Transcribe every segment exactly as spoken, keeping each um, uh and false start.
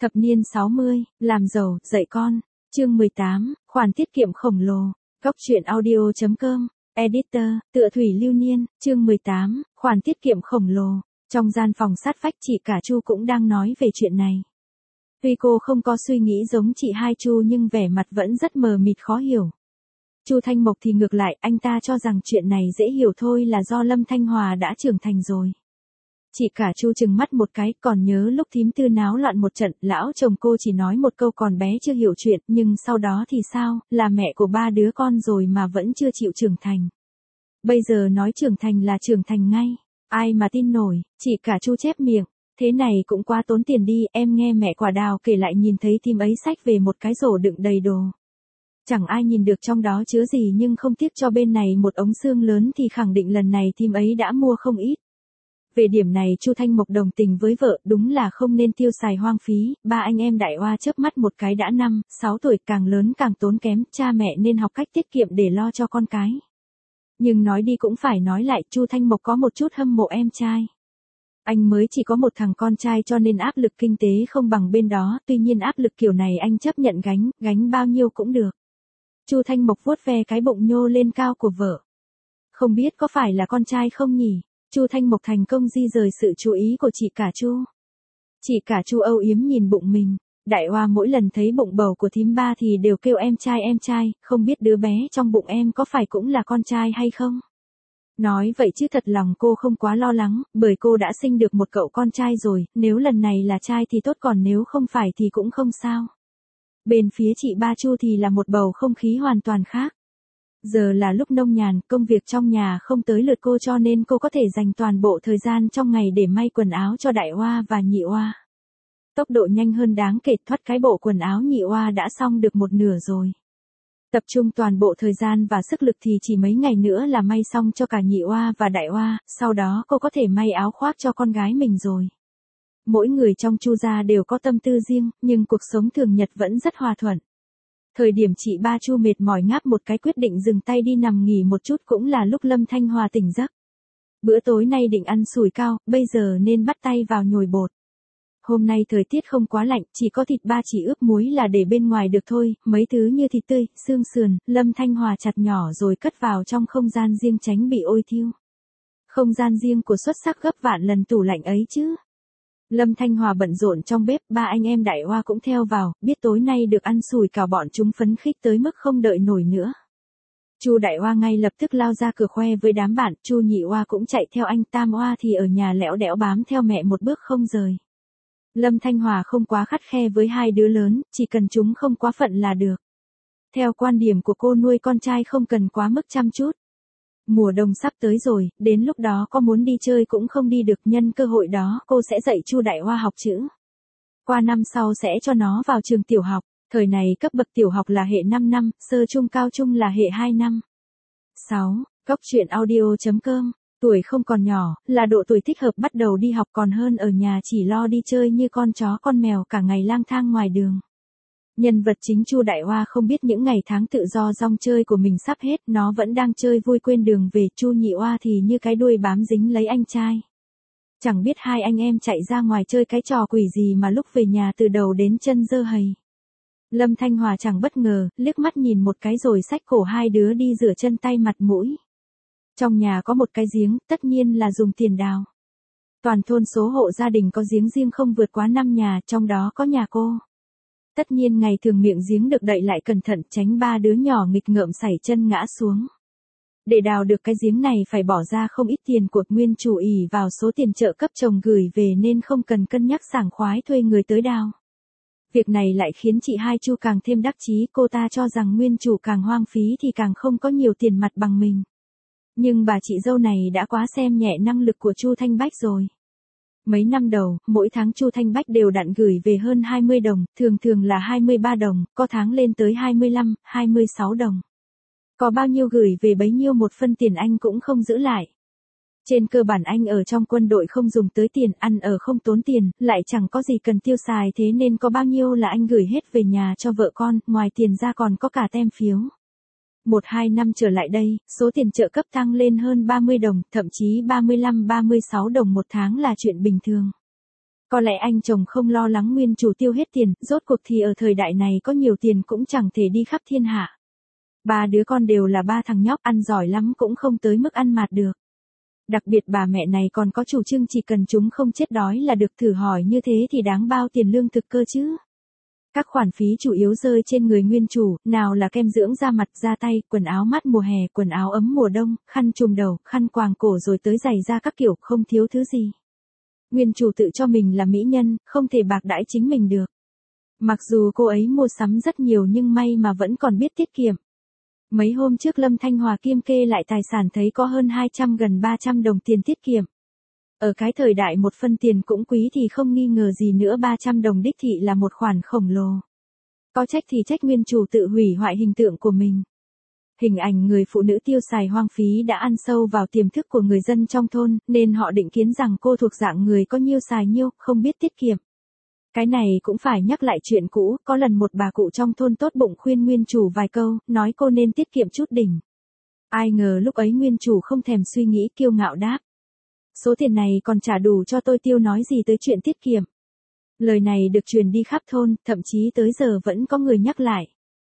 Thập niên sáu mươi, làm giàu, dạy con. Chương mười tám, khoản tiết kiệm khổng lồ. Góc truyện audio chấm com. Editor, tựa Thủy Lưu Niên. Chương mười tám, khoản tiết kiệm khổng lồ. Trong gian phòng sát vách chị cả Chu cũng đang nói về chuyện này. Tuy cô không có suy nghĩ giống chị hai Chu nhưng vẻ mặt vẫn rất mờ mịt khó hiểu. Chu Thanh Mộc thì ngược lại, anh ta cho rằng chuyện này dễ hiểu thôi là do Lâm Thanh Hòa đã trưởng thành rồi. Chị cả Chu trừng mắt một cái, còn nhớ lúc thím Tư náo loạn một trận, lão chồng cô chỉ nói một câu còn bé chưa hiểu chuyện, nhưng sau đó thì sao, là mẹ của ba đứa con rồi mà vẫn chưa chịu trưởng thành. Bây giờ nói trưởng thành là trưởng thành ngay, ai mà tin nổi, chị cả Chu chép miệng, thế này cũng quá tốn tiền đi, em nghe mẹ Quả Đào kể lại nhìn thấy thím ấy xách về một cái rổ đựng đầy đồ. Chẳng ai nhìn được trong đó chứa gì nhưng không tiếc cho bên này một ống xương lớn thì khẳng định lần này thím ấy đã mua không ít. Về điểm này Chu Thanh Mộc đồng tình với vợ, đúng là không nên tiêu xài hoang phí, ba anh em Đại Oa chớp mắt một cái đã năm, sáu tuổi, càng lớn càng tốn kém, cha mẹ nên học cách tiết kiệm để lo cho con cái. Nhưng nói đi cũng phải nói lại, Chu Thanh Mộc có một chút hâm mộ em trai. Anh mới chỉ có một thằng con trai cho nên áp lực kinh tế không bằng bên đó, tuy nhiên áp lực kiểu này anh chấp nhận gánh, gánh bao nhiêu cũng được. Chu Thanh Mộc vuốt ve cái bụng nhô lên cao của vợ. Không biết có phải là con trai không nhỉ? Chu Thanh Mộc thành công di rời sự chú ý của chị cả Chu. Chị cả Chu âu yếm nhìn bụng mình, Đại Oa mỗi lần thấy bụng bầu của thím ba thì đều kêu em trai em trai, không biết đứa bé trong bụng em có phải cũng là con trai hay không? Nói vậy chứ thật lòng cô không quá lo lắng, bởi cô đã sinh được một cậu con trai rồi, nếu lần này là trai thì tốt còn nếu không phải thì cũng không sao. Bên phía chị ba Chu thì là một bầu không khí hoàn toàn khác. Giờ là lúc nông nhàn, công việc trong nhà không tới lượt cô cho nên cô có thể dành toàn bộ thời gian trong ngày để may quần áo cho Đại Oa và Nhị Oa. Tốc độ nhanh hơn đáng kể, thoát cái bộ quần áo Nhị Oa đã xong được một nửa rồi. Tập trung toàn bộ thời gian và sức lực thì chỉ mấy ngày nữa là may xong cho cả Nhị Oa và Đại Oa, sau đó cô có thể may áo khoác cho con gái mình rồi. Mỗi người trong Chu gia đều có tâm tư riêng, nhưng cuộc sống thường nhật vẫn rất hòa thuận. Thời điểm chị ba Chu mệt mỏi ngáp một cái quyết định dừng tay đi nằm nghỉ một chút cũng là lúc Lâm Thanh Hòa tỉnh giấc. Bữa tối nay định ăn sủi cao, bây giờ nên bắt tay vào nhồi bột. Hôm nay thời tiết không quá lạnh, chỉ có thịt ba chỉ ướp muối là để bên ngoài được thôi, mấy thứ như thịt tươi, xương sườn, Lâm Thanh Hòa chặt nhỏ rồi cất vào trong không gian riêng tránh bị ôi thiêu. Không gian riêng của xuất sắc gấp vạn lần tủ lạnh ấy chứ. Lâm Thanh Hòa bận rộn trong bếp, ba anh em Đại Oa cũng theo vào, biết tối nay được ăn sủi cảo bọn chúng phấn khích tới mức không đợi nổi nữa. Chu Đại Oa ngay lập tức lao ra cửa khoe với đám bạn, Chu Nhị Oa cũng chạy theo anh, Tam Oa thì ở nhà lẽo đẽo bám theo mẹ một bước không rời. Lâm Thanh Hòa không quá khắt khe với hai đứa lớn, chỉ cần chúng không quá phận là được. Theo quan điểm của cô nuôi con trai không cần quá mức chăm chút. Mùa đông sắp tới rồi, đến lúc đó có muốn đi chơi cũng không đi được, nhân cơ hội đó cô sẽ dạy Chu Đại Oa học chữ. Qua năm sau sẽ cho nó vào trường tiểu học, thời này cấp bậc tiểu học là hệ năm năm, sơ trung cao trung là hệ hai năm. sáu. Góc truyện audio chấm com. Tuổi không còn nhỏ, là độ tuổi thích hợp bắt đầu đi học còn hơn ở nhà chỉ lo đi chơi như con chó con mèo cả ngày lang thang ngoài đường. Nhân vật chính Chu Đại Oa không biết những ngày tháng tự do rong chơi của mình sắp hết, nó vẫn đang chơi vui quên đường về, Chu Nhị Oa thì như cái đuôi bám dính lấy anh trai. Chẳng biết hai anh em chạy ra ngoài chơi cái trò quỷ gì mà lúc về nhà từ đầu đến chân dơ hầy. Lâm Thanh Hòa chẳng bất ngờ, liếc mắt nhìn một cái rồi xách cổ hai đứa đi rửa chân tay mặt mũi. Trong nhà có một cái giếng, tất nhiên là dùng tiền đào. Toàn thôn số hộ gia đình có giếng riêng không vượt quá năm nhà, trong đó có nhà cô. Tất nhiên ngày thường miệng giếng được đậy lại cẩn thận tránh ba đứa nhỏ nghịch ngợm sảy chân ngã xuống. Để đào được cái giếng này phải bỏ ra không ít tiền của nguyên chủ ỷ vào số tiền trợ cấp chồng gửi về nên không cần cân nhắc sảng khoái thuê người tới đào. Việc này lại khiến chị hai Chu càng thêm đắc chí, cô ta cho rằng nguyên chủ càng hoang phí thì càng không có nhiều tiền mặt bằng mình. Nhưng bà chị dâu này đã quá xem nhẹ năng lực của Chu Thanh Bách rồi. Mấy năm đầu, mỗi tháng Chu Thanh Bách đều đặn gửi về hơn hai mươi đồng, thường thường là hai mươi ba đồng, có tháng lên tới hai mươi lăm, hai mươi sáu đồng. Có bao nhiêu gửi về bấy nhiêu, một phân tiền anh cũng không giữ lại. Trên cơ bản anh ở trong quân đội không dùng tới tiền, ăn ở không tốn tiền, lại chẳng có gì cần tiêu xài, thế nên có bao nhiêu là anh gửi hết về nhà cho vợ con, ngoài tiền ra còn có cả tem phiếu. Một hai năm trở lại đây, số tiền trợ cấp tăng lên hơn ba mươi đồng, thậm chí ba mươi lăm ba mươi sáu đồng một tháng là chuyện bình thường. Có lẽ anh chồng không lo lắng nguyên chủ tiêu hết tiền, rốt cuộc thì ở thời đại này có nhiều tiền cũng chẳng thể đi khắp thiên hạ. Ba đứa con đều là ba thằng nhóc, ăn giỏi lắm cũng không tới mức ăn mạt được. Đặc biệt bà mẹ này còn có chủ trương chỉ cần chúng không chết đói là được, thử hỏi như thế thì đáng bao tiền lương thực cơ chứ. Các khoản phí chủ yếu rơi trên người nguyên chủ, nào là kem dưỡng da mặt, da tay, quần áo mát mùa hè, quần áo ấm mùa đông, khăn trùm đầu, khăn quàng cổ rồi tới giày da các kiểu, không thiếu thứ gì. Nguyên chủ tự cho mình là mỹ nhân, không thể bạc đãi chính mình được. Mặc dù cô ấy mua sắm rất nhiều nhưng may mà vẫn còn biết tiết kiệm. Mấy hôm trước Lâm Thanh Hòa kiêm kê lại tài sản thấy có hơn hai trăm gần ba trăm đồng tiền tiết kiệm. Ở cái thời đại một phân tiền cũng quý thì không nghi ngờ gì nữa ba trăm đồng đích thị là một khoản khổng lồ. Có trách thì trách nguyên chủ tự hủy hoại hình tượng của mình. Hình ảnh người phụ nữ tiêu xài hoang phí đã ăn sâu vào tiềm thức của người dân trong thôn, nên họ định kiến rằng cô thuộc dạng người có nhiêu xài nhiêu, không biết tiết kiệm. Cái này cũng phải nhắc lại chuyện cũ, có lần một bà cụ trong thôn tốt bụng khuyên nguyên chủ vài câu, nói cô nên tiết kiệm chút đỉnh. Ai ngờ lúc ấy nguyên chủ không thèm suy nghĩ, kiêu ngạo đáp: số tiền này còn chả đủ cho tôi tiêu, nói gì tới chuyện tiết kiệm. Lời này được truyền đi khắp thôn, thậm chí tới giờ vẫn có người nhắc lại.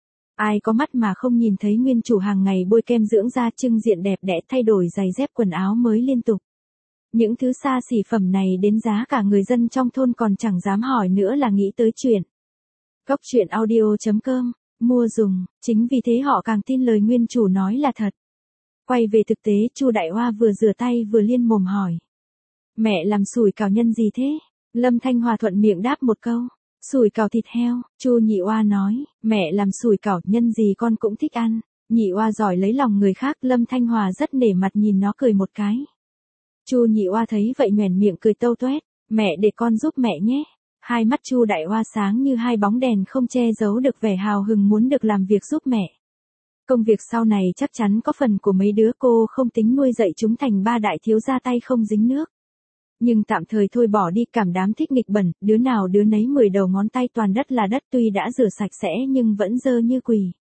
Ai có mắt mà không nhìn thấy nguyên chủ hàng ngày bôi kem dưỡng da, trưng diện đẹp đẽ, thay đổi giày dép quần áo mới liên tục. Những thứ xa xỉ phẩm này đến giá cả người dân trong thôn còn chẳng dám hỏi nữa là nghĩ tới chuyện. Góc truyện audio chấm com, mua dùng, chính vì thế họ càng tin lời nguyên chủ nói là thật. Quay về thực tế, Chu Đại Hoa vừa rửa tay vừa liên mồm hỏi: mẹ làm sủi cảo nhân gì thế? Lâm Thanh Hòa thuận miệng đáp một câu: sủi cảo thịt heo. Chu Nhị Oa nói: mẹ làm sủi cảo nhân gì con cũng thích ăn. Nhị Oa giỏi lấy lòng người khác, Lâm Thanh Hòa rất nể mặt nhìn nó cười một cái. Chu Nhị Oa thấy vậy nhoẻn miệng cười tâu toét: mẹ để con giúp mẹ nhé. Hai mắt Chu Đại Oa sáng như hai bóng đèn, không che giấu được vẻ hào hứng muốn được làm việc giúp mẹ. Công việc sau này chắc chắn có phần của mấy đứa, cô không tính nuôi dạy chúng thành ba đại thiếu gia tay không dính nước. Nhưng tạm thời thôi bỏ đi, cảm đám thích nghịch bẩn, đứa nào đứa nấy mười đầu ngón tay toàn đất là đất, tuy đã rửa sạch sẽ nhưng vẫn dơ như quỳ.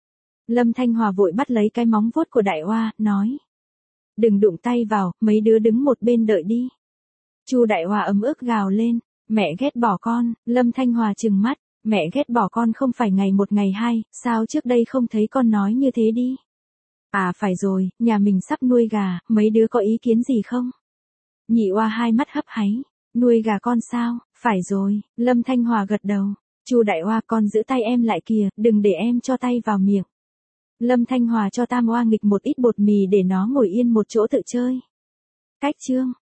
Lâm Thanh Hòa vội bắt lấy cái móng vuốt của Đại Oa, nói: đừng đụng tay vào, mấy đứa đứng một bên đợi đi. Chu Đại Oa ấm ức gào lên: mẹ ghét bỏ con. Lâm Thanh Hòa trừng mắt: mẹ ghét bỏ con không phải ngày một ngày hai, sao trước đây không thấy con nói như thế đi? À phải rồi, nhà mình sắp nuôi gà, mấy đứa có ý kiến gì không? Nhị Oa hai mắt hấp háy: nuôi gà con sao? Phải rồi. Lâm Thanh Hòa gật đầu. Chu Đại Oa, con giữ tay em lại kìa, đừng để em cho tay vào miệng. Lâm Thanh Hòa cho Tam Oa nghịch một ít bột mì để nó ngồi yên một chỗ tự chơi. Cách chương